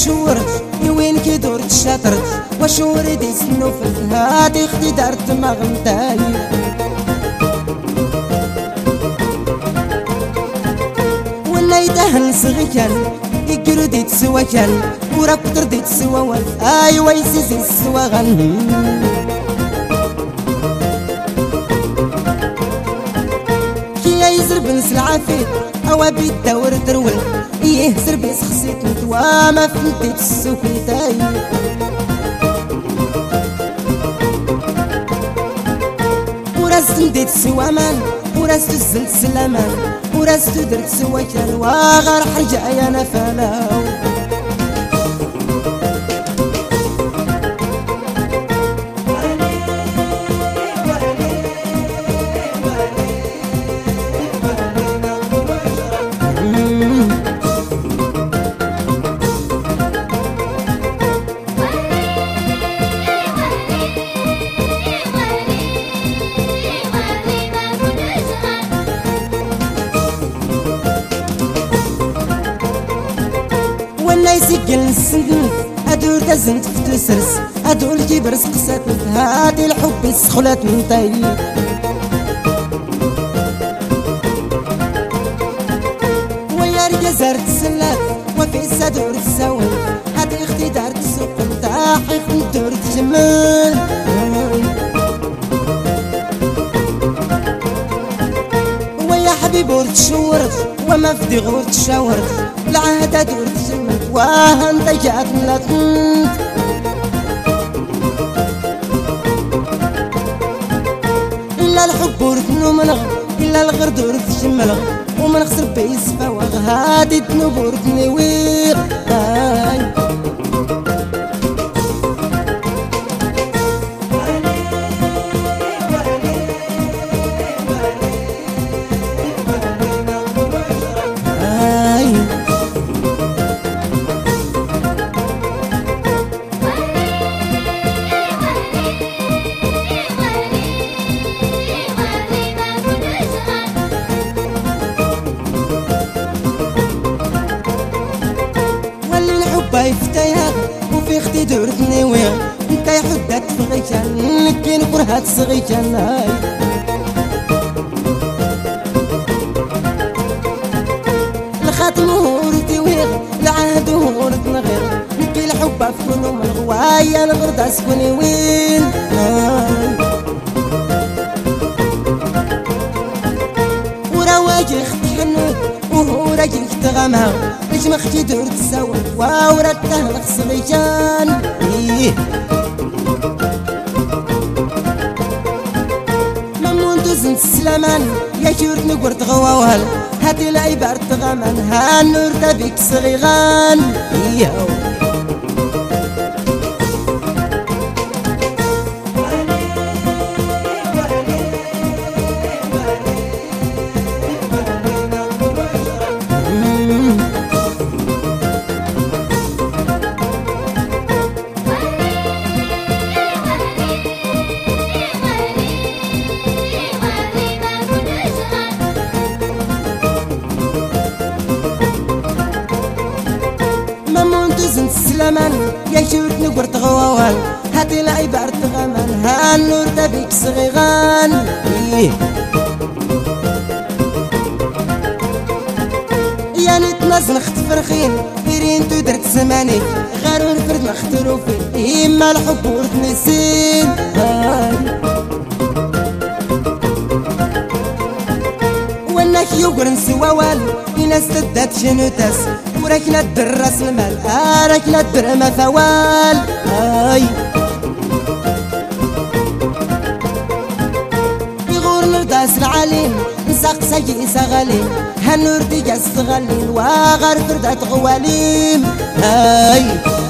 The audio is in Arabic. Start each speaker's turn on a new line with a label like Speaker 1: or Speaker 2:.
Speaker 1: شورت وين كي دورت شاطرت وشور دي سنوفت هادي اختي دارت مغمتاي ولا يدهن صغيكان يقرو دي تسوى كان ورا قدر دي تسوى وال ايوا يسيزي السوا غن كي يزرب نس العافيت او بيت دور درول يهزر بيس خسيت نتوا ما فهمتيش السوكيتاي وراسو ديت سوامان وراسو زلت سلامان وراسو درت سوا كان واغر حاجة انا فلاو يسجل السجن ادور دزنت في تسرس ادور كبر سقسات هادي الحب السخلات نطي ويا رجال تسلات وفي سدور تسوي هادي اختي دارت السوق نتاعي ندور تجمل ويا حبيبي ورد شورت وما في غور تشاورت العهد دور تجمل واه انت جات لطنت الا الحب ورث نملغ الا الغرد ورث شملغ ومن خسر بيس فواغ هادي الذنوب ورث نويغ بايفتيها وفي اختي دورت نويغ انت يا حدات فغيكان نكين كرهات صغيكان هاي الخاتم هورتي ويغ العهد هورت نغير نكي الحب افكون من غوايا الغرد اسكني وين ورا واجي اختي حنوت وهو راجل تغمها نجم اختي دور تسوى وورا تهلق صغيجان ممون دوزنت السلامان يا شورت نقرت غواوهل هاتي العبار تغمان هانور تبيك صغيغان السلامان يا شورت نقرت غواوهل هاتي العبار تغمان هانور تبيك صغيغان يا نتنازل خت فرخين ديرين تودرت سماني غير نفرد نخترو فين إما الحب ورد نسين وانك يقرن سواوال ناس تدات شنوتاس وراكنا الدراس المال راكنا الدرما ثوال يغور نرداس العالين نساق ساقي سغالين هنور ديجاس غالين وغار فردات غواليم